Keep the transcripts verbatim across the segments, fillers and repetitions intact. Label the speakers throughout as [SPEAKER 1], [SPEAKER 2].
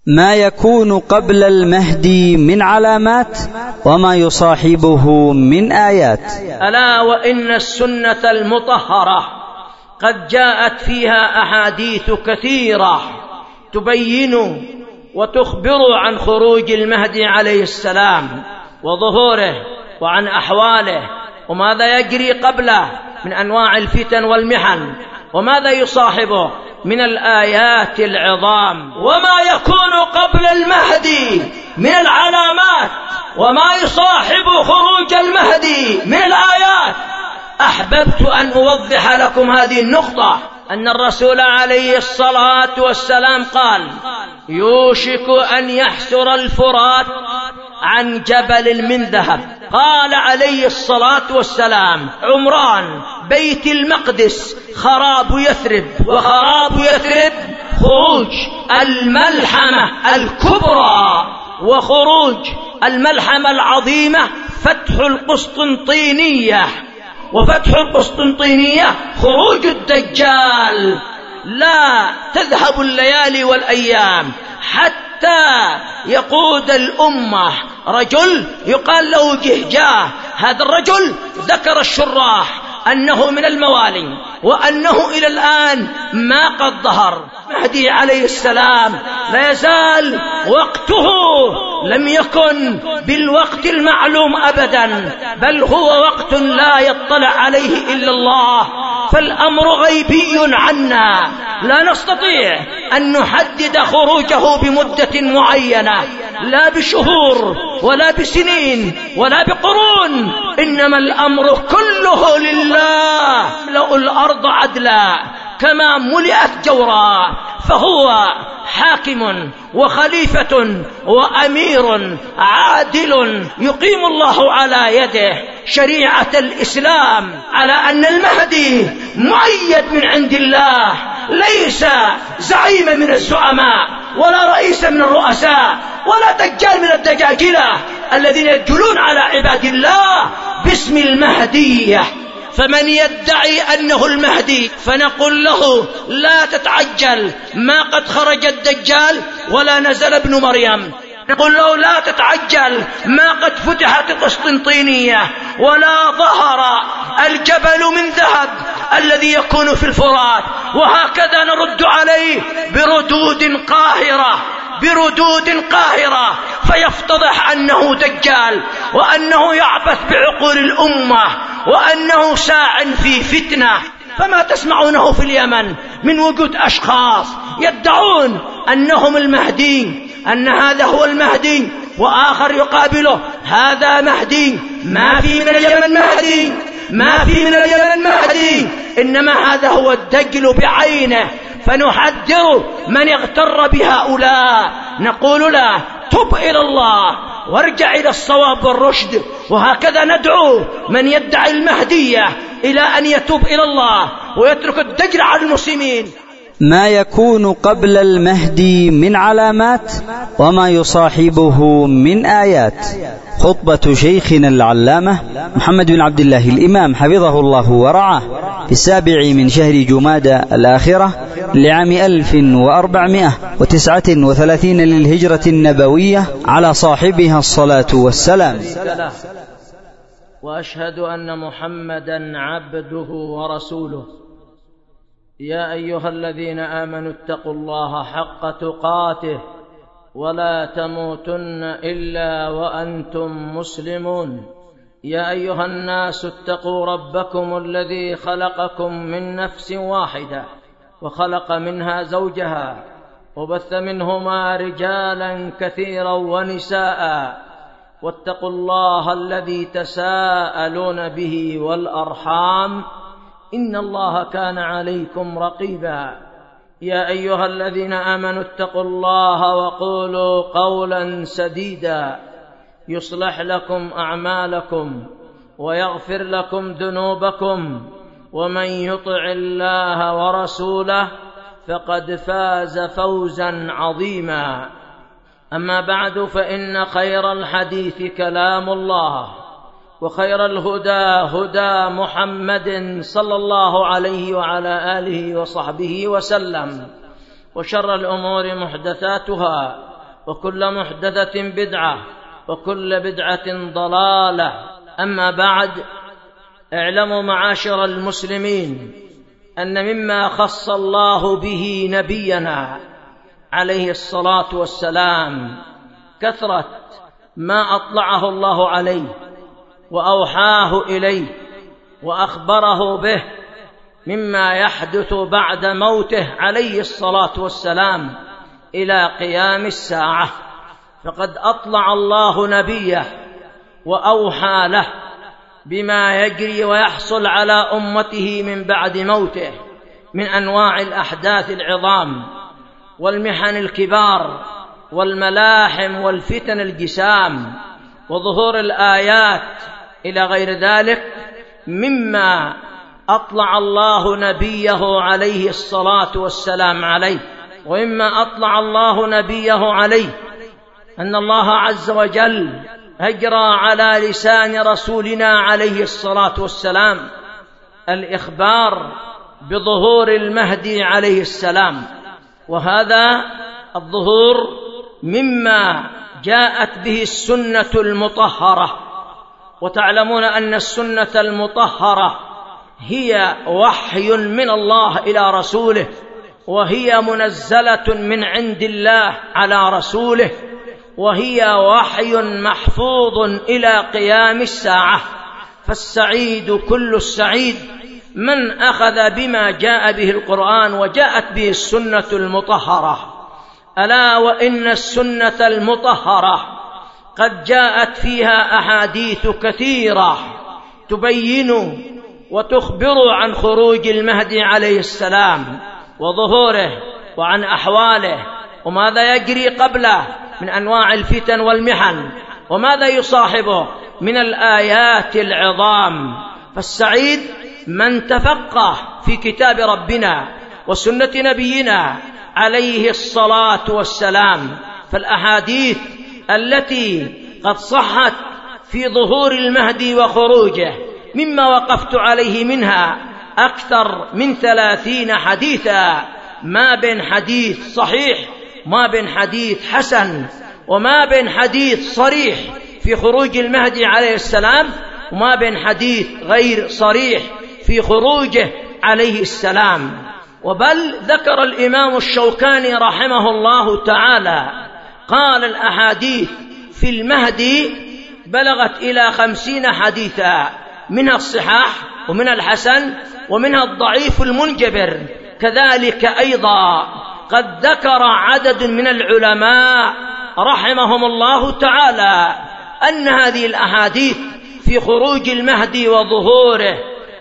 [SPEAKER 1] ما يكون قبل المهدي من علامات وما يصاحبه من آيات.
[SPEAKER 2] ألا وإن السنة المطهرة قد جاءت فيها أحاديث كثيرة تبين وتخبر عن خروج المهدي عليه السلام وظهوره وعن أحواله وماذا يجري قبله من أنواع الفتن والمحن وماذا يصاحبه من الآيات العظام. وما يكون قبل المهدي من العلامات وما يصاحب خروج المهدي من الآيات. أحببت أن أوضح لكم هذه النقطة، أن الرسول عليه الصلاة والسلام قال: يوشك أن يحسر الفرات عن جبل من ذهب. قال عليه الصلاة والسلام: عمران بيت المقدس خراب يثرب، وخراب يثرب خروج الملحمة الكبرى، وخروج الملحمة العظيمة فتح القسطنطينية، وفتح القسطنطينية خروج الدجال. لا تذهب الليالي والأيام حتى يقود الأمة رجل يقال له جهجاه. هذا الرجل ذكر الشراح أنه من الموالي وأنه إلى الآن ما قد ظهر. مهدي عليه السلام لا يزال وقته لم يكن بالوقت المعلوم أبدا، بل هو وقت لا يطلع عليه إلا الله، فالأمر غيبي عنا، لا نستطيع أن نحدد خروجه بمدة معينة، لا بشهور ولا بسنين ولا بقرون، إنما الأمر كله لله. يملأ الأرض عدلا كما ملئت جورا، فهو حاكم وخليفة وأمير عادل يقيم الله على يده شريعة الإسلام، على أن المهدي مؤيد من عند الله، ليس زعيم من الزعماء ولا رئيس من الرؤساء ولا دجال من الدجاجلة الذين يدجلون على عباد الله باسم المهدية. فمن يدعي أنه المهدي فنقول له: لا تتعجل، ما قد خرج الدجال ولا نزل ابن مريم. نقول له: لا تتعجل، ما قد فتحت القسطنطينية ولا ظهر الجبل من ذهب الذي يكون في الفرات. وهكذا نرد عليه بردود قاهرة بردود قاهرة فيفتضح أنه دجال، وأنه يعبث بعقول الأمة، وأنه ساع في فتنة. فما تسمعونه في اليمن من وجود أشخاص يدعون أنهم المهدي، أن هذا هو المهدي، وآخر يقابله: هذا مهدي. ما في من اليمن مهدي، ما في من اليمن مهدي، إنما هذا هو الدجل بعينه. فنحذر من اغتر بهؤلاء، نقول له: تب إلى الله وارجع إلى الصواب والرشد. وهكذا ندعو من يدعي المهدية إلى أن يتوب إلى الله ويترك الدجل على المسلمين.
[SPEAKER 1] ما يكون قبل المهدي من علامات وما يصاحبه من آيات. خطبة شيخنا العلامة محمد بن عبد الله الإمام حفظه الله ورعاه في السابع من شهر جمادى الآخرة لعام ألف وأربعمائة وتسعة وثلاثين للهجرة النبوية على صاحبها الصلاة والسلام.
[SPEAKER 2] وأشهد أن محمدا عبده ورسوله. يا أيها الذين آمنوا اتقوا الله حق تقاته ولا تموتن إلا وأنتم مسلمون. يا أيها الناس اتقوا ربكم الذي خلقكم من نفس واحدة وخلق منها زوجها وبث منهما رجالا كثيرا ونساء، واتقوا الله الذي تساءلون به والأرحام إن الله كان عليكم رقيبا. يا أيها الذين آمنوا اتقوا الله وقولوا قولا سديدا يصلح لكم أعمالكم ويغفر لكم ذنوبكم، ومن يطع الله ورسوله فقد فاز فوزا عظيما. أما بعد، فإن خير الحديث كلام الله، وخير الهدى هدى محمد صلى الله عليه وعلى آله وصحبه وسلم، وشر الأمور محدثاتها، وكل محدثة بدعة وكل بدعة ضلالة. أما بعد، اعلموا معاشر المسلمين أن مما خص الله به نبينا عليه الصلاة والسلام كثرة ما أطلعه الله عليه وأوحاه إليه وأخبره به مما يحدث بعد موته عليه الصلاة والسلام إلى قيام الساعة. فقد أطلع الله نبيه وأوحى له بما يجري ويحصل على أمته من بعد موته من أنواع الأحداث العظام والمحن الكبار والملاحم والفتن الجسام وظهور الآيات إلى غير ذلك مما أطلع الله نبيه عليه الصلاة والسلام عليه. وإما أطلع الله نبيه عليه أن الله عز وجل أجرى على لسان رسولنا عليه الصلاة والسلام الإخبار بظهور المهدي عليه السلام، وهذا الظهور مما جاءت به السنة المطهرة. وتعلمون أن السنة المطهرة هي وحي من الله إلى رسوله، وهي منزلة من عند الله على رسوله، وهي وحي محفوظ إلى قيام الساعة. فالسعيد كل السعيد من أخذ بما جاء به القرآن وجاءت به السنة المطهرة. ألا وإن السنة المطهرة قد جاءت فيها أحاديث كثيرة تبين وتخبر عن خروج المهدي عليه السلام وظهوره وعن أحواله وماذا يجري قبله من أنواع الفتن والمحن وماذا يصاحبه من الآيات العظام. فالسعيد من تفقه في كتاب ربنا وسنة نبينا عليه الصلاة والسلام. فالأحاديث التي قد صحت في ظهور المهدي وخروجه مما وقفت عليه منها أكثر من ثلاثين حديثا، ما بين حديث صحيح ما بين حديث حسن وما بين حديث صريح في خروج المهدي عليه السلام وما بين حديث غير صريح في خروجه عليه السلام. وبل ذكر الإمام الشوكاني رحمه الله تعالى قال الأحاديث في المهدي بلغت إلى خمسين حديثا، منها الصحاح ومنها الحسن ومنها الضعيف المنجبر. كذلك أيضا قد ذكر عدد من العلماء رحمهم الله تعالى أن هذه الأحاديث في خروج المهدي وظهوره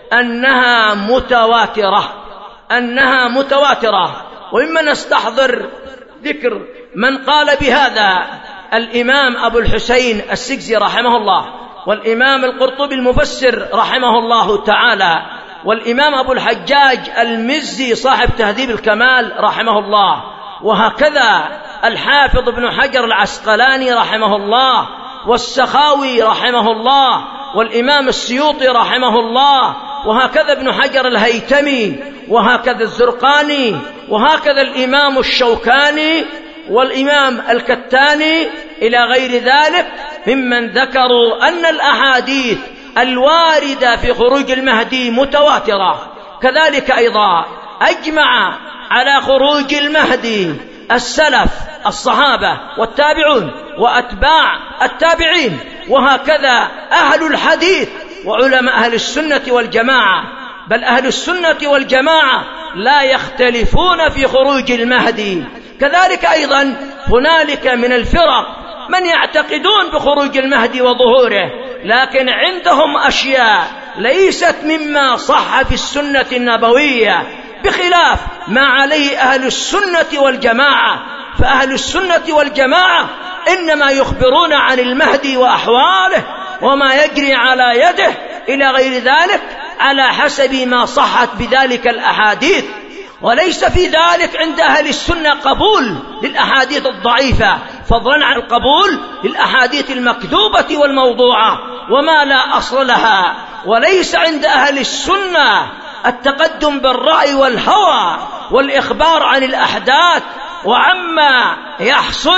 [SPEAKER 2] أنها متواترة أنها متواترة وإما نستحضر ذكر من قال بهذا الإمام أبو الحسين السجزي رحمه الله، والإمام القرطبي المفسر رحمه الله تعالى، والإمام أبو الحجاج المزي صاحب تهذيب الكمال رحمه الله، وهكذا الحافظ ابن حجر العسقلاني رحمه الله، والسخاوي رحمه الله، والإمام السيوطي رحمه الله، وهكذا ابن حجر الهيتمي، وهكذا الزرقاني، وهكذا الإمام الشوكاني والإمام الكتاني إلى غير ذلك ممن ذكروا أن الأحاديث الواردة في خروج المهدي متواترة. كذلك أيضا أجمع على خروج المهدي السلف الصحابة والتابعون وأتباع التابعين، وهكذا أهل الحديث وعلماء أهل السنة والجماعة. بل أهل السنة والجماعة لا يختلفون في خروج المهدي. كذلك أيضا هنالك من الفرق من يعتقدون بخروج المهدي وظهوره، لكن عندهم أشياء ليست مما صح في السنة النبوية، بخلاف ما عليه أهل السنة والجماعة. فأهل السنة والجماعة إنما يخبرون عن المهدي وأحواله وما يجري على يده إلى غير ذلك على حسب ما صحت بذلك الأحاديث، وليس في ذلك عند أهل السنة قبول للأحاديث الضعيفة، فضلا عن القبول للأحاديث المكذوبة والموضوعة وما لا أصل لها. وليس عند أهل السنة التقدم بالرأي والهوى والإخبار عن الأحداث وعما يحصل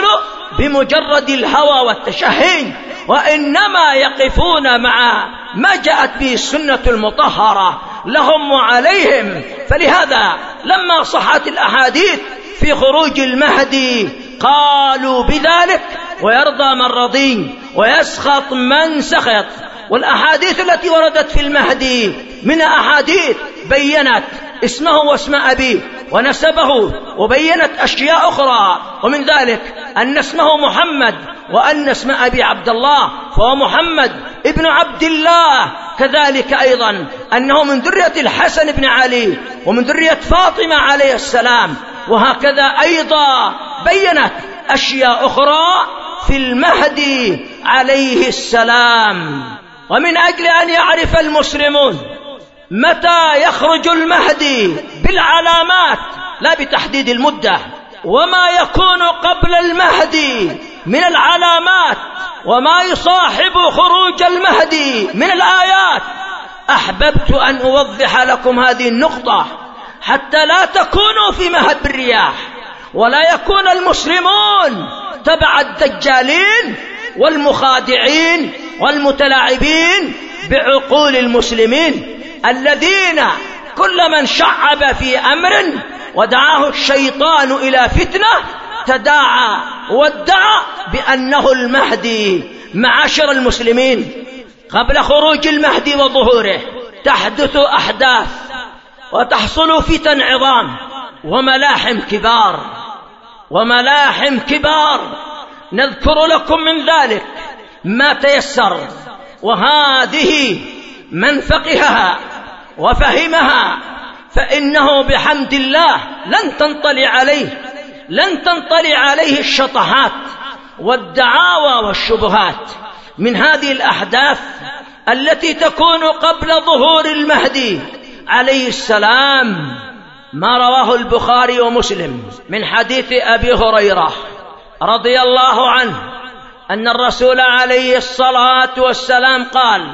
[SPEAKER 2] بمجرد الهوى والتشهي، وإنما يقفون مع ما جاءت به السنة المطهرة لهم وعليهم. فلهذا لما صحت الأحاديث في خروج المهدي قالوا بذلك، ويرضى من رضي ويسخط من سخط. والأحاديث التي وردت في المهدي من أحاديث بيّنت اسمه واسم أبيه ونسبه، وبيّنت أشياء أخرى، ومن ذلك أن اسمه محمد، وأن اسم أبي عبد الله، فهو محمد ابن عبد الله. كذلك أيضا أنه من ذرية الحسن بن علي ومن ذرية فاطمة عليه السلام. وهكذا أيضا بيّنت أشياء أخرى في المهدي عليه السلام. ومن أجل أن يعرف المسلمون متى يخرج المهدي بالعلامات لا بتحديد المدة، وما يكون قبل المهدي من العلامات، وما يصاحب خروج المهدي من الآيات، أحببت أن أوضح لكم هذه النقطة حتى لا تكونوا في مهب الرياح، ولا يكون المسلمون تبع الدجالين والمخادعين والمتلاعبين بعقول المسلمين، الذين كل من شعب في أمر ودعاه الشيطان إلى فتنة تداعى وادعى بأنه المهدي. معاشر المسلمين، قبل خروج المهدي وظهوره تحدث أحداث وتحصل فتن عظام وملاحم كبار وملاحم كبار نذكر لكم من ذلك ما تيسر، وهذه من فقهها وفهمها فإنه بحمد الله لن تنطلي عليه لن تنطلي عليه الشطحات والدعاوى والشبهات. من هذه الأحداث التي تكون قبل ظهور المهدي عليه السلام ما رواه البخاري ومسلم من حديث أبي هريرة رضي الله عنه أن الرسول عليه الصلاة والسلام قال: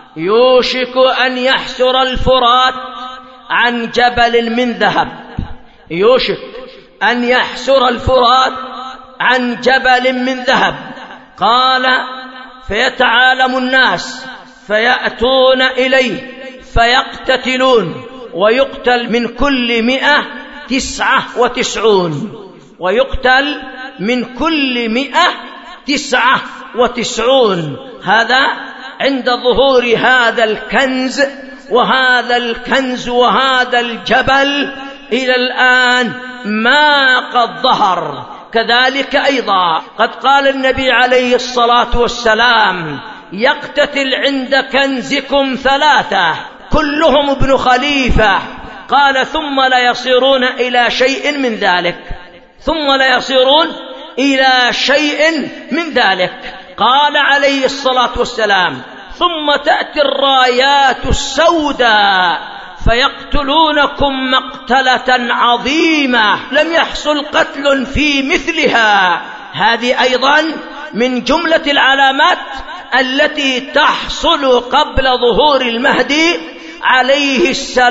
[SPEAKER 2] يوشك أن يحسر الفرات عن جبل من ذهب. يوشك أن يحسر الفرات عن جبل من ذهب. قال: فيتعالم الناس فيأتون إليه فيقتتلون، ويقتل من كل مئة تسعة وتسعون ويقتل من كل مئة تسعة وتسعون. هذا عند ظهور هذا الكنز، وهذا الكنز وهذا الجبل إلى الآن ما قد ظهر. كذلك أيضا قد قال النبي عليه الصلاة والسلام: يقتتل عند كنزكم ثلاثة كلهم ابن خليفة. قال: ثم لا يصيرون إلى شيء من ذلك ثم لا يصيرون إلى شيء من ذلك. قال عليه الصلاة والسلام: ثم تأتي الرايات السوداء فيقتلونكم مقتلة عظيمة لم يحصل قتل في مثلها. هذه أيضا من جملة العلامات التي تحصل قبل ظهور المهدي عليه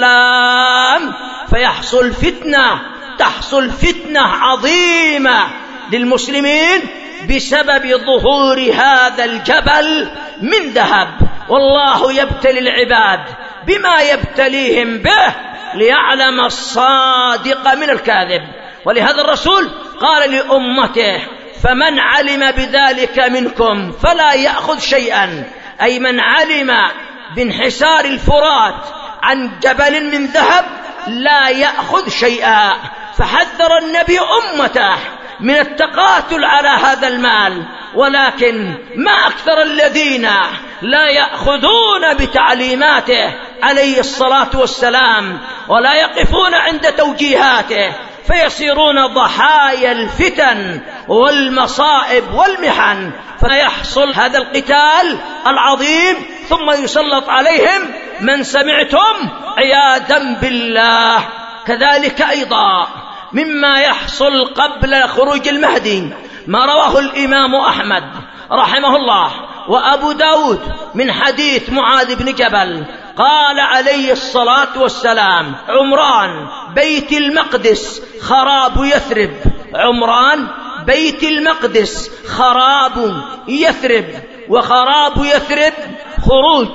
[SPEAKER 2] السلام، فيحصل فتنة تحصل فتنة عظيمة للمسلمين بسبب ظهور هذا الجبل من ذهب. والله يبتلي العباد بما يبتليهم به ليعلم الصادق من الكاذب. ولهذا الرسول قال لأمته: فمن علم بذلك منكم فلا يأخذ شيئا، أي من علم بانحسار الفرات عن جبل من ذهب لا يأخذ شيئا. فحذر النبي أمته من التقاتل على هذا المال، ولكن ما أكثر الذين لا يأخذون بتعليماته عليه الصلاة والسلام ولا يقفون عند توجيهاته، فيصيرون ضحايا الفتن والمصائب والمحن، فيحصل هذا القتال العظيم ثم يسلط عليهم من سمعتم عياذا بالله. كذلك أيضا مما يحصل قبل خروج المهدي ما رواه الإمام أحمد رحمه الله وأبو داود من حديث معاذ بن جبل قال عليه الصلاة والسلام: عمران بيت المقدس خراب يثرب. عمران بيت المقدس خراب يثرب، وخراب يثرب خروج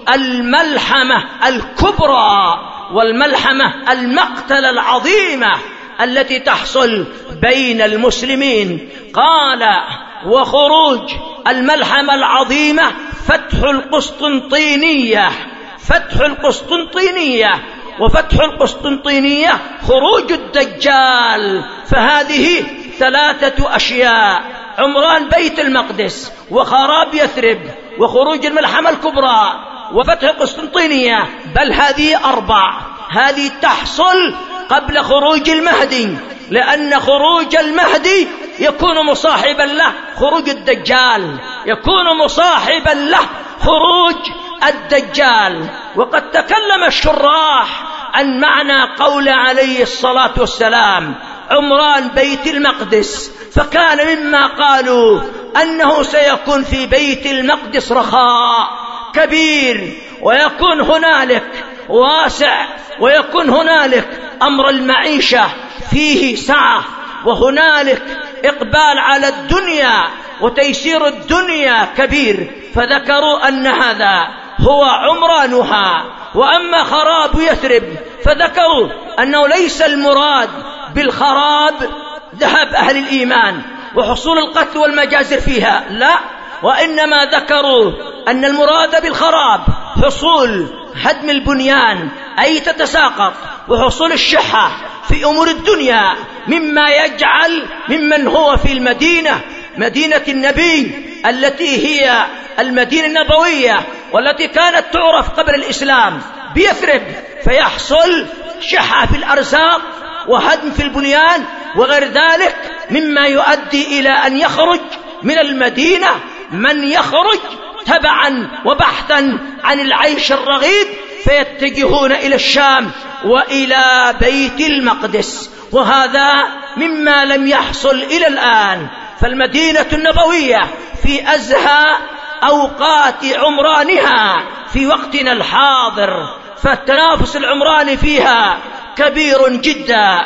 [SPEAKER 2] الملحمة الكبرى والملحمة المقتلة العظيمة التي تحصل بين المسلمين. قال: وخروج الملحمة العظيمة فتح القسطنطينية، فتح القسطنطينية، وفتح القسطنطينية خروج الدجال. فهذه ثلاثة أشياء: عمران بيت المقدس، وخراب يثرب، وخروج الملحمة الكبرى، وفتح القسطنطينية. بل هذه أربع، هذه تحصل قبل خروج المهدي، لأن خروج المهدي يكون مصاحبا له خروج الدجال، يكون مصاحبا له خروج الدجال. وقد تكلم الشراح عن معنى قول عليه الصلاة والسلام عمران بيت المقدس، فكان مما قالوا أنه سيكون في بيت المقدس رخاء كبير، ويكون هنالك واسع، ويكون هنالك أمر المعيشة فيه سعة، وهنالك إقبال على الدنيا وتيسير الدنيا كبير. فذكروا أن هذا هو عمرانها. وأما خراب يثرب فذكروا أنه ليس المراد بالخراب ذهب أهل الإيمان وحصول القتل والمجازر فيها، لا، وإنما ذكروا أن المراد بالخراب حصول هدم البنيان أي تتساقط، وحصول الشحة في أمور الدنيا، مما يجعل ممن هو في المدينة، مدينة النبي التي هي المدينة النبوية والتي كانت تعرف قبل الإسلام بيثرب، فيحصل شحة في الأرزاق وهدم في البنيان وغير ذلك، مما يؤدي إلى أن يخرج من المدينة من يخرج تبعا وبحثا عن العيش الرغيد، فيتجهون إلى الشام وإلى بيت المقدس. وهذا مما لم يحصل إلى الآن. فالمدينة النبوية في أزهى أوقات عمرانها في وقتنا الحاضر، فالتنافس العمراني فيها كبير جدا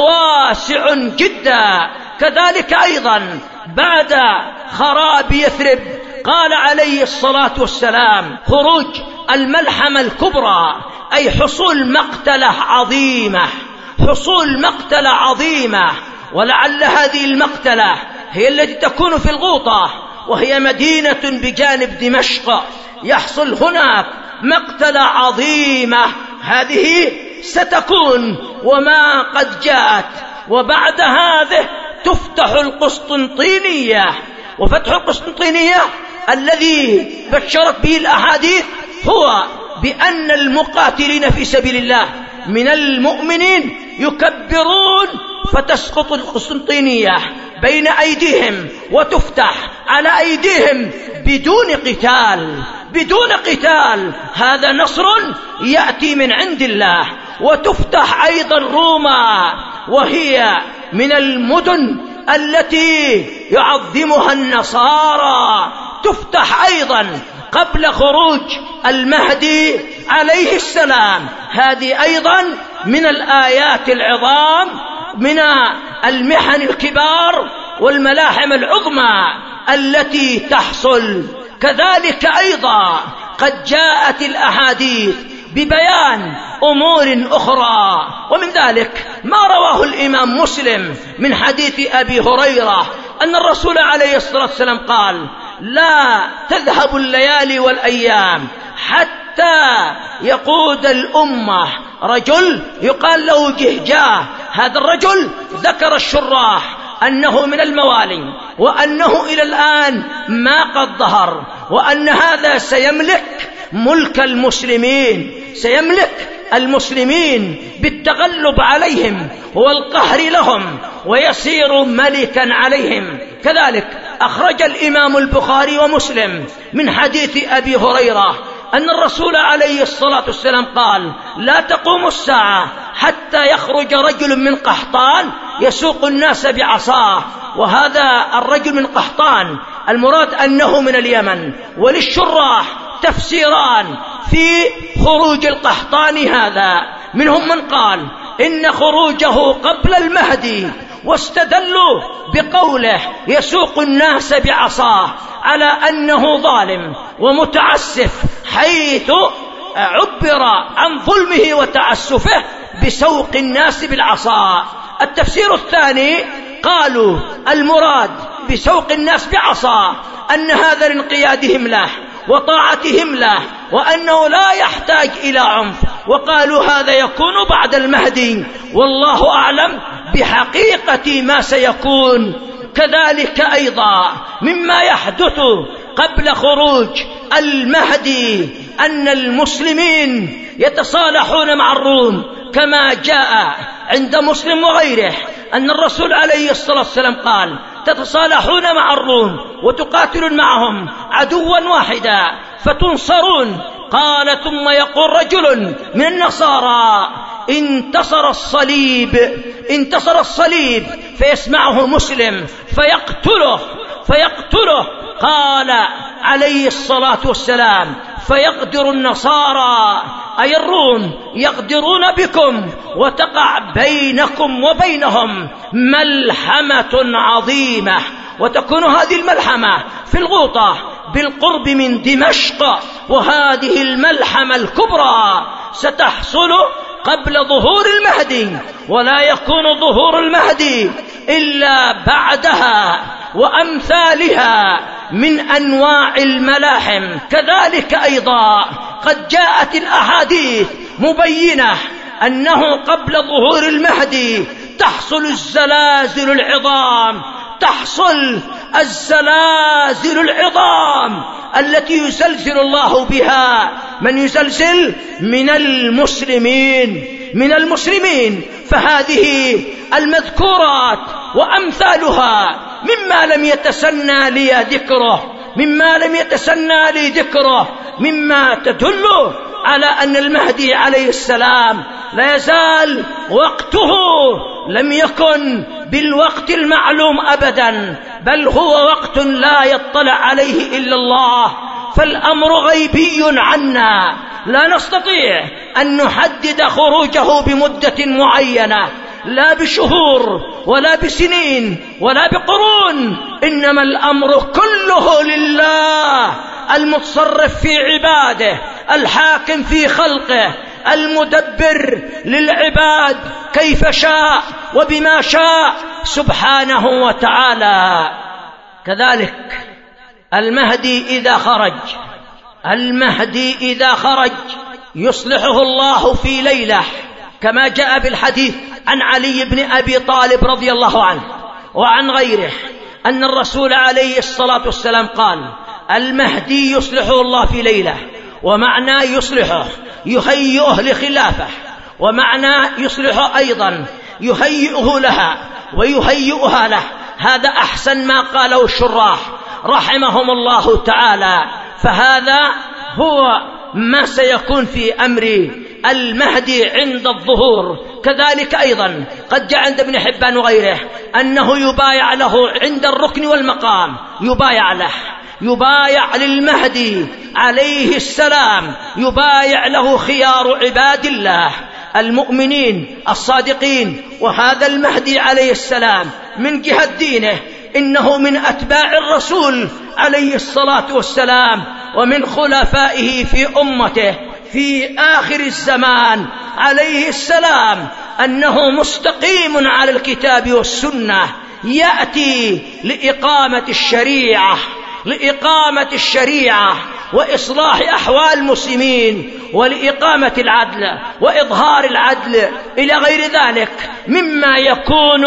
[SPEAKER 2] وواسع جدا. كذلك أيضا بعد خراب يثرب قال عليه الصلاة والسلام خروج الملحمة الكبرى، أي حصول مقتلة عظيمة، حصول مقتلة عظيمة. ولعل هذه المقتلة هي التي تكون في الغوطة، وهي مدينة بجانب دمشق، يحصل هناك مقتلة عظيمة. هذه ستكون وما قد جاءت. وبعد هذه تفتح القسطنطينية. وفتح القسطنطينية الذي بشرت به الأحاديث هو بأن المقاتلين في سبيل الله من المؤمنين يكبرون، فتسقط القسطنطينية بين أيديهم وتفتح على أيديهم بدون قتال، بدون قتال. هذا نصر يأتي من عند الله. وتفتح أيضا روما، وهي من المدن التي يعظمها النصارى، تفتح أيضا قبل خروج المهدي عليه السلام. هذه أيضا من الآيات العظام، من المحن الكبار والملاحم العظمى التي تحصل. كذلك أيضا قد جاءت الأحاديث ببيان أمور أخرى، ومن ذلك ما رواه الإمام مسلم من حديث أبي هريرة أن الرسول عليه الصلاة والسلام قال: لا تذهب الليالي والأيام حتى يقود الأمة رجل يقال له جهجاه. هذا الرجل ذكر الشراح أنه من الموالي، وأنه إلى الآن ما قد ظهر، وأن هذا سيملك ملك المسلمين، سيملك المسلمين بالتغلب عليهم والقهر لهم، ويصير ملكا عليهم. كذلك أخرج الإمام البخاري ومسلم من حديث أبي هريرة أن الرسول عليه الصلاة والسلام قال: لا تقوم الساعة حتى يخرج رجل من قحطان يسوق الناس بعصاه. وهذا الرجل من قحطان المراد أنه من اليمن. وللشراح تفسيران في خروج القحطاني هذا، منهم من قال إن خروجه قبل المهدي، واستدلوا بقوله يسوق الناس بعصاه على أنه ظالم ومتعسف، حيث عبر عن ظلمه وتعسفه بسوق الناس بالعصا. التفسير الثاني قالوا المراد بسوق الناس بعصا أن هذا لانقيادهم له وطاعتهم له، وأنه لا يحتاج إلى عنف، وقالوا هذا يكون بعد المهدي، والله أعلم بحقيقة ما سيكون. كذلك أيضا مما يحدث قبل خروج المهدي أن المسلمين يتصالحون مع الروم، كما جاء عند مسلم وغيره أن الرسول عليه الصلاة والسلام قال تتصالحون مع الروم وتقاتلون معهم عدوا واحدا فتنصرون. قال ثم يقول رجل من النصارى انتصر الصليب انتصر الصليب فيسمعه مسلم فيقتله فيقتله قال عليه الصلاة والسلام فيقدر النصارى أي الروم يقدرون بكم وتقع بينكم وبينهم ملحمة عظيمة، وتكون هذه الملحمة في الغوطة بالقرب من دمشق، وهذه الملحمة الكبرى ستحصل قبل ظهور المهدي، ولا يكون ظهور المهدي إلا بعدها وأمثالها من أنواع الملاحم. كذلك أيضا قد جاءت الأحاديث مبينة أنه قبل ظهور المهدي تحصل الزلازل العظام تحصل الزلازل العظام التي يزلزل الله بها من يزلزل من المسلمين من المسلمين فهذه المذكورات وأمثالها مما لم يتسنى لي ذكره مما لم يتسنى لي ذكره مما تدل على أن المهدي عليه السلام لا يزال وقته لم يكن بالوقت المعلوم أبدا، بل هو وقت لا يطلع عليه إلا الله، فالأمر غيبي عنا، لا نستطيع أن نحدد خروجه بمدة معينة، لا بشهور ولا بسنين ولا بقرون، إنما الأمر كله لله المتصرف في عباده، الحاكم في خلقه، المدبر للعباد كيف شاء وبما شاء سبحانه وتعالى. كذلك المهدي إذا خرج المهدي إذا خرج يصلحه الله في ليلة، كما جاء في الحديث عن علي بن أبي طالب رضي الله عنه وعن غيره أن الرسول عليه الصلاة والسلام قال المهدي يصلحه الله في ليلة، ومعنى يصلحه يهيئه لخلافه، ومعنى يصلحه أيضا يهيئه لها ويهيئها له. هذا أحسن ما قاله الشراح رحمهم الله تعالى، فهذا هو ما سيكون في أمر المهدي عند الظهور. كذلك أيضا قد جاء عند ابن حبان وغيره أنه يبايع له عند الركن والمقام، يبايع له يبايع للمهدي عليه السلام، يبايع له خيار عباد الله المؤمنين الصادقين. وهذا المهدي عليه السلام من جهة دينه إنه من أتباع الرسول عليه الصلاة والسلام ومن خلفائه في أمته في آخر الزمان عليه السلام، أنه مستقيم على الكتاب والسنة، يأتي لإقامة الشريعة لإقامة الشريعة وإصلاح أحوال المسلمين ولإقامة العدل وإظهار العدل إلى غير ذلك مما يكون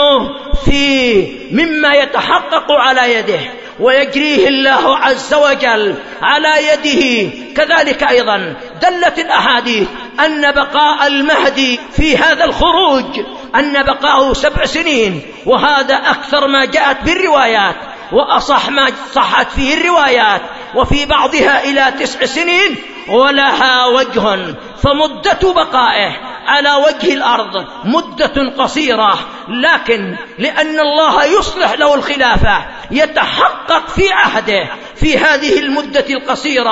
[SPEAKER 2] في مما يتحقق على يده ويجريه الله عز وجل على يده. كذلك أيضا دلت الأحاديث أن بقاء المهدي في هذا الخروج أن بقاءه سبع سنين، وهذا أكثر ما جاءت بالروايات وأصح ما صحت فيه الروايات، وفي بعضها إلى تسع سنين ولها وجه، فمدة بقائه على وجه الأرض مدة قصيرة، لكن لأن الله يصلح له الخلافة يتحقق في عهده في هذه المدة القصيرة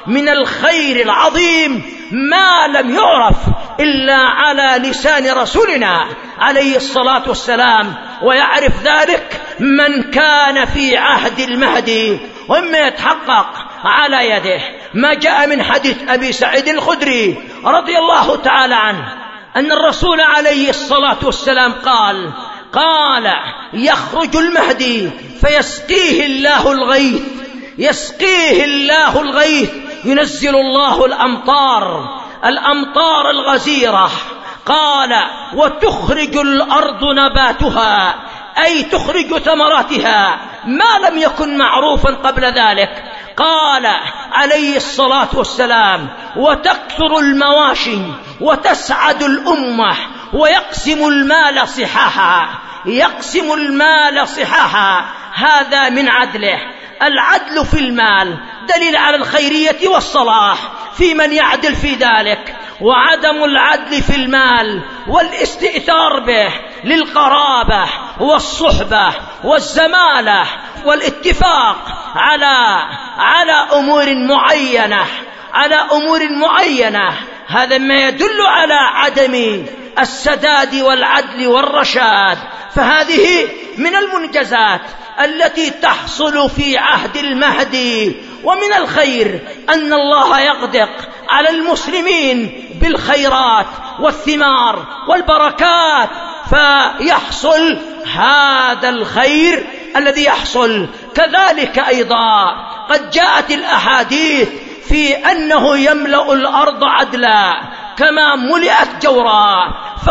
[SPEAKER 2] من الخير العظيم ما لم يعرف إلا على لسان رسولنا عليه الصلاة والسلام، ويعرف ذلك من كان في عهد المهدي، وإما يتحقق على يده ما جاء من حديث أبي سعيد الخدري رضي الله تعالى عنه أن الرسول عليه الصلاة والسلام قال قال يخرج المهدي فيسقيه الله الغيث يسقيه الله الغيث ينزل الله الأمطار الأمطار الغزيرة، قال وتخرج الأرض نباتها، أي تخرج ثمراتها ما لم يكن معروفا قبل ذلك. قال عليه الصلاة والسلام وتكثر المواشي وتسعد الأمة ويقسم المال صحاحا يقسم المال صحاحا. هذا من عدله. العدل في المال دليل على الخيرية والصلاح في من يعدل في ذلك، وعدم العدل في المال والاستئثار به للقرابة والصحبة والزمالة والاتفاق على على أمور معينة على أمور معينة هذا ما يدل على عدم السداد والعدل والرشاد. فهذه من المنجزات التي تحصل في عهد المهدي. ومن الخير أن الله يغدق على المسلمين بالخيرات والثمار والبركات، فيحصل هذا الخير الذي يحصل. كذلك أيضا قد جاءت الأحاديث في أنه يملأ الأرض عدلا كما ملئت جورا،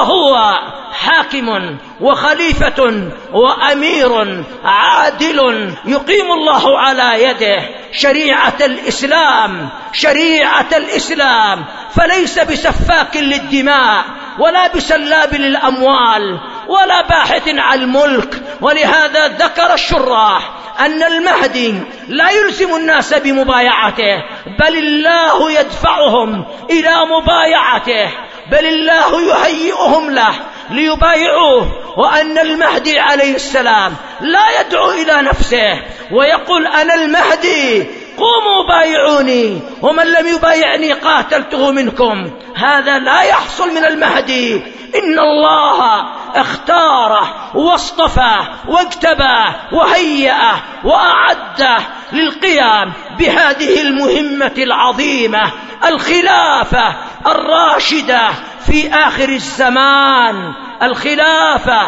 [SPEAKER 2] فهو حاكم وخليفة وأمير عادل يقيم الله على يده شريعة الإسلام شريعة الإسلام فليس بسفاك للدماء ولا بسلاب للأموال ولا باحث عن الملك. ولهذا ذكر الشراح أن المهدي لا يلزم الناس بمبايعته، بل الله يدفعهم إلى مبايعته، بل الله يهيئهم له ليبايعوه. وأن المهدي عليه السلام لا يدعو إلى نفسه ويقول أنا المهدي قوموا بايعوني ومن لم يبايعني قاتلته منكم. هذا لا يحصل من المهدي، إن الله اختاره واصطفاه واجتباه وهيئه وأعده للقيام بهذه المهمة العظيمة، الخلافة الراشدة في آخر الزمان الخلافة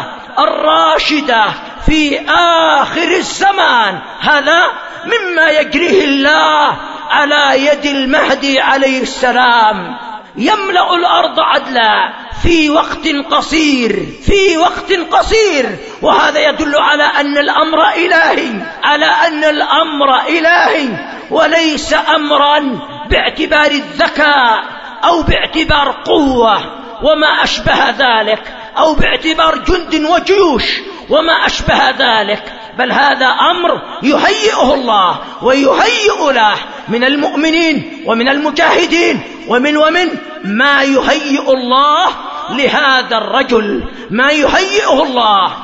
[SPEAKER 2] الراشدة في آخر الزمان. هذا مما يجريه الله على يد المهدي عليه السلام. يملأ الأرض عدلا في وقت قصير في وقت قصير وهذا يدل على أن الأمر إلهي على أن الأمر إلهي وليس أمرا باعتبار الذكاء أو باعتبار قوة وما أشبه ذلك، أو باعتبار جند وجيوش وما أشبه ذلك، بل هذا أمر يهيئه الله ويهيئ له من المؤمنين ومن المجاهدين ومن ومن ما يهيئ الله لهذا الرجل ما يهيئه الله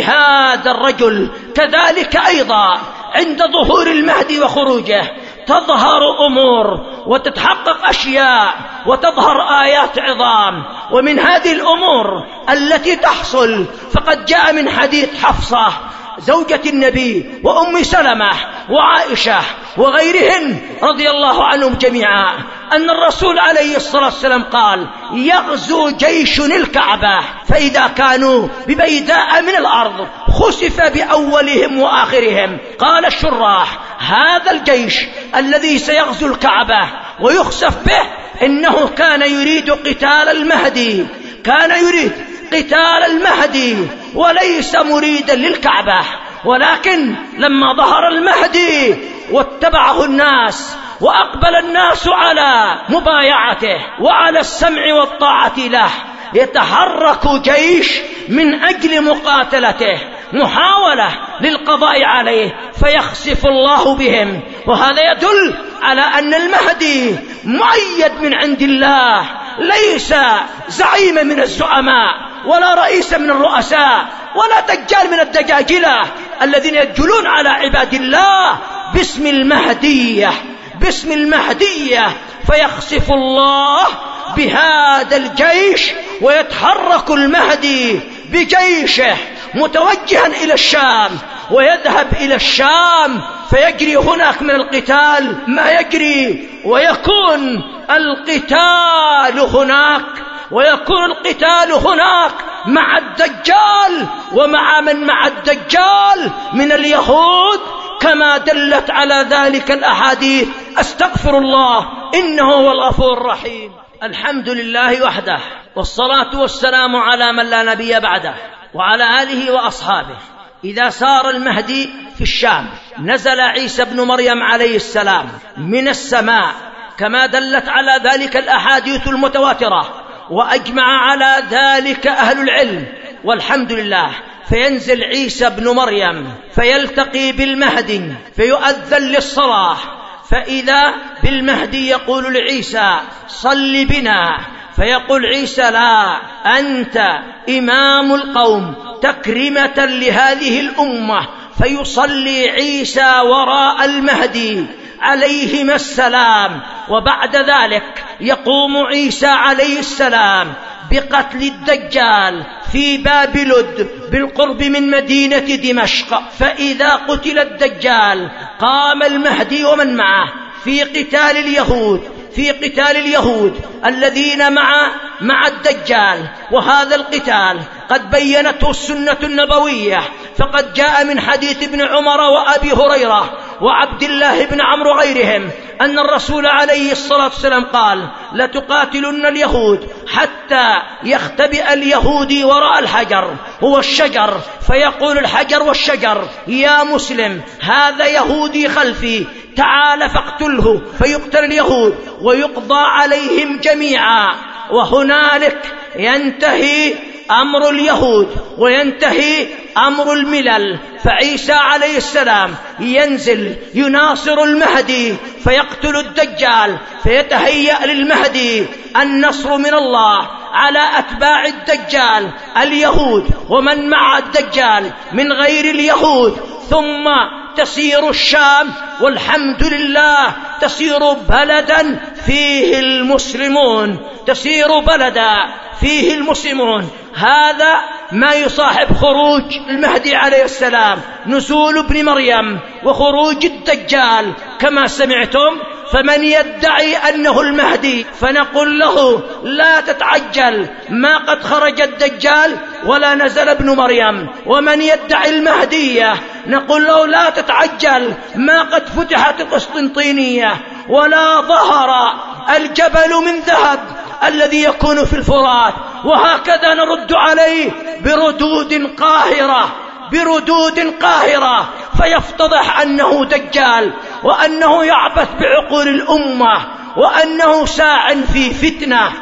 [SPEAKER 2] لهذا الرجل. كذلك أيضا عند ظهور المهدي وخروجه تظهر أمور وتتحقق أشياء وتظهر آيات عظام. ومن هذه الأمور التي تحصل فقد جاء من حديث حفصة زوجة النبي وأم سلمة وعائشة وغيرهن رضي الله عنهم جميعا أن الرسول عليه الصلاة والسلام قال يغزو جيش الكعبة فإذا كانوا ببيداء من الأرض خسف بأولهم وآخرهم. قال الشراح هذا الجيش الذي سيغزو الكعبة ويخسف به إنه كان يريد قتال المهدي كان يريد قتال المهدي وليس مريدا للكعبة. ولكن لما ظهر المهدي واتبعه الناس وأقبل الناس على مبايعته وعلى السمع والطاعة له يتحرك جيش من أجل مقاتلته محاولة للقضاء عليه فيخسف الله بهم. وهذا يدل على أن المهدي مؤيد من عند الله، ليس زعيما من الزعماء ولا رئيسا من الرؤساء ولا دجال من الدجاجلة الذين يدجلون على عباد الله باسم المهدية باسم المهدية، فيخسف الله بهذا الجيش ويتحرك المهدي بجيشه متوجها إلى الشام، ويذهب إلى الشام فيجري هناك من القتال ما يجري، ويكون القتال هناك ويكون القتال هناك مع الدجال ومع من مع الدجال من اليهود كما دلت على ذلك الأحاديث. أستغفر الله إنه هو الغفور الرحيم. الحمد لله وحده، والصلاة والسلام على من لا نبي بعده وعلى آله وأصحابه. إذا سار المهدي في الشام نزل عيسى بن مريم عليه السلام من السماء كما دلت على ذلك الأحاديث المتواترة، وأجمع على ذلك أهل العلم والحمد لله. فينزل عيسى بن مريم فيلتقي بالمهدي فيؤذن للصلاة، فإذا بالمهدي يقول لعيسى صل بنا، فيقول عيسى لا، أنت إمام القوم تكرمة لهذه الأمة، فيصلي عيسى وراء المهدي عليهما السلام. وبعد ذلك يقوم عيسى عليه السلام بقتل الدجال في باب لد بالقرب من مدينة دمشق. فإذا قتل الدجال قام المهدي ومن معه في قتال اليهود في قتال اليهود الذين مع مع الدجال. وهذا القتال قد بينته السنة النبوية، فقد جاء من حديث ابن عمر وأبي هريرة وعبد الله بن عمرو وغيرهم أن الرسول عليه الصلاة والسلام قال لتقاتلن اليهود حتى يختبئ اليهودي وراء الحجر هو الشجر، فيقول الحجر والشجر يا مسلم هذا يهودي خلفي تعال فاقتله، فيقتل اليهود ويقضى عليهم جميعا. وهنالك ينتهي أمر اليهود وينتهي أمر الملل. فعيسى عليه السلام ينزل يناصر المهدي فيقتل الدجال، فيتهيأ للمهدي النصر من الله على أتباع الدجال اليهود ومن مع الدجال من غير اليهود. ثم تسير الشام والحمد لله تسير بلدا فيه المسلمون تسير بلدا فيه المسلمون. هذا ما يصاحب خروج المهدي عليه السلام، نزول ابن مريم وخروج الدجال كما سمعتم. فمن يدعي أنه المهدي فنقول له لا تتعجل، ما قد خرج الدجال ولا نزل ابن مريم. ومن يدعي المهدية نقول له لا تتعجل، ما قد فتحت القسطنطينية ولا ظهر الجبل من ذهب الذي يكون في الفرات. وهكذا نرد عليه بردود قاهرة بردود قاهرة فيفتضح أنه دجال وأنه يعبث بعقول الأمة وأنه ساع في فتنة.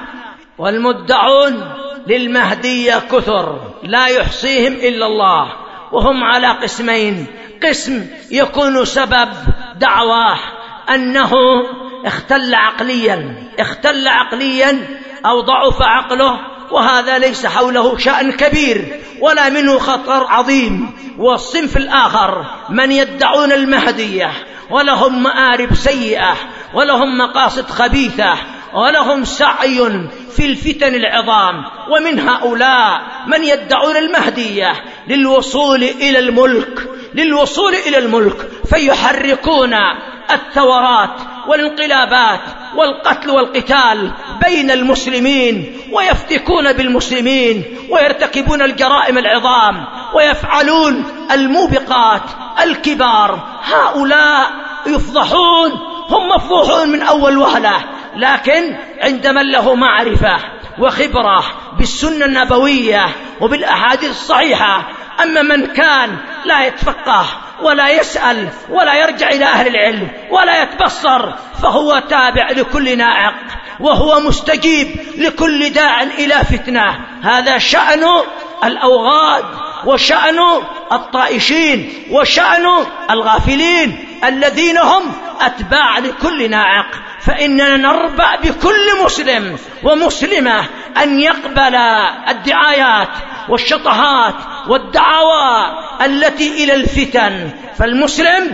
[SPEAKER 2] والمدعون للمهدية كثر لا يحصيهم إلا الله، وهم على قسمين: قسم يكون سبب دعواه أنه اختل عقليا اختل عقليا أو ضعف عقله، وهذا ليس حوله شأن كبير ولا منه خطر عظيم. والصنف الآخر من يدعون المهدية ولهم مآرب سيئة ولهم مقاصد خبيثة ولهم سعي في الفتن العظام. ومن هؤلاء من يدعون المهدية للوصول إلى الملك للوصول إلى الملك فيحركون الثورات والانقلابات والقتل والقتال بين المسلمين، ويفتكون بالمسلمين ويرتكبون الجرائم العظام ويفعلون الموبقات الكبار. هؤلاء يفضحون، هم مفضوحون من أول وهلة، لكن عند من له معرفة وخبرة بالسنة النبوية وبالأحاديث الصحيحة. أما من كان لا يتفقه ولا يسأل ولا يرجع إلى أهل العلم ولا يتبصر فهو تابع لكل ناعق وهو مستجيب لكل داع إلى فتنة. هذا شأن الأوغاد وشأن الطائشين وشأن الغافلين الذين هم أتباع لكل ناعق. فإننا نربع بكل مسلم ومسلمة أن يقبل الدعايات والشطهات والدعاوى التي إلى الفتن. فالمسلم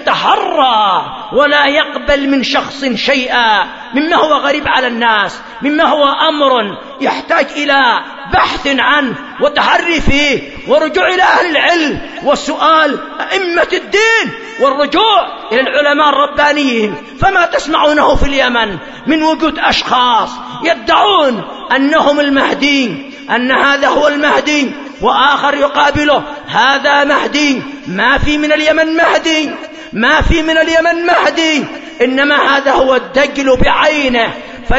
[SPEAKER 2] يتحرى ولا يقبل من شخص شيئا مما هو غريب على الناس، مما هو أمر يحتاج إلى بحث عنه وتحري فيه ورجوع إلى أهل العلم وسؤال أئمة الدين والرجوع إلى العلماء الربانيين. فما تسمعونه في اليمن من وجود أشخاص يدعون أنهم المهدي، أن هذا هو المهدي، وآخر يقابله هذا مهدي. ما في من اليمن مهدي، ما في من اليمن مهدي، إنما هذا هو الدجل بعينه.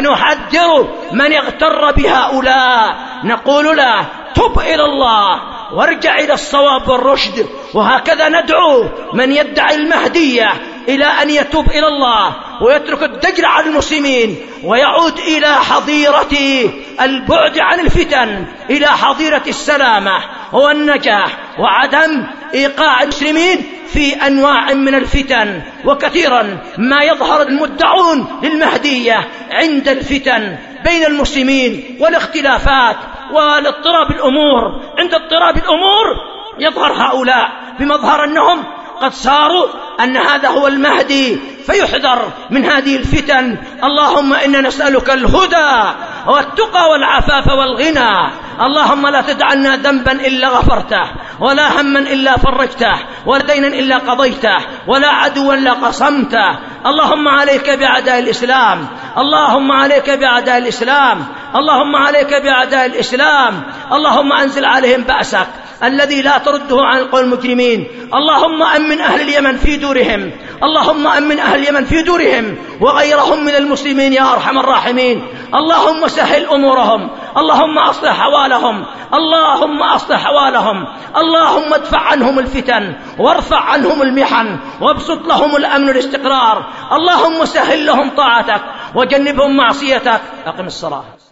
[SPEAKER 2] فنحذر من اغتر بهؤلاء، نقول له تب إلى الله وارجع إلى الصواب والرشد. وهكذا ندعو من يدعي المهدية إلى أن يتوب إلى الله ويترك الدجل على المسلمين ويعود إلى حظيرة البعد عن الفتن، إلى حظيرة السلامة والنجاح وعدم إيقاع المسلمين في أنواع من الفتن. وكثيرا ما يظهر المدعون للمهدية عند الفتن بين المسلمين والاختلافات والاضطراب الأمور. عند اضطراب الأمور يظهر هؤلاء بمظهر أنهم قد صاروا أن هذا هو المهدي، فيحذر من هذه الفتن. اللهم إنا نسألك الهدى والتقى والعفاف والغنى. اللهم لا تدع لنا ذنبا إلا غفرته، ولا هما إلا فرجته، ولا دينا إلا قضيته، ولا عدوا إلا قصمته. اللهم عليك بأعداء الإسلام، اللهم عليك بأعداء الإسلام، اللهم عليك بأعداء الإسلام. اللهم أنزل عليهم بأسك الذي لا ترده عن القوم المجرمين. اللهم أمن أهل اليمن في دورهم، اللهم أمن أهل اليمن في دورهم وغيرهم من المسلمين يا أرحم الراحمين. اللهم سهل أمورهم، اللهم أصلح حوالهم، اللهم أصلح حوالهم. اللهم ادفع عنهم الفتن وارفع عنهم المحن وابسط لهم الأمن والاستقرار. اللهم سهل لهم طاعتك وجنبهم معصيتك. أقم الصلاة.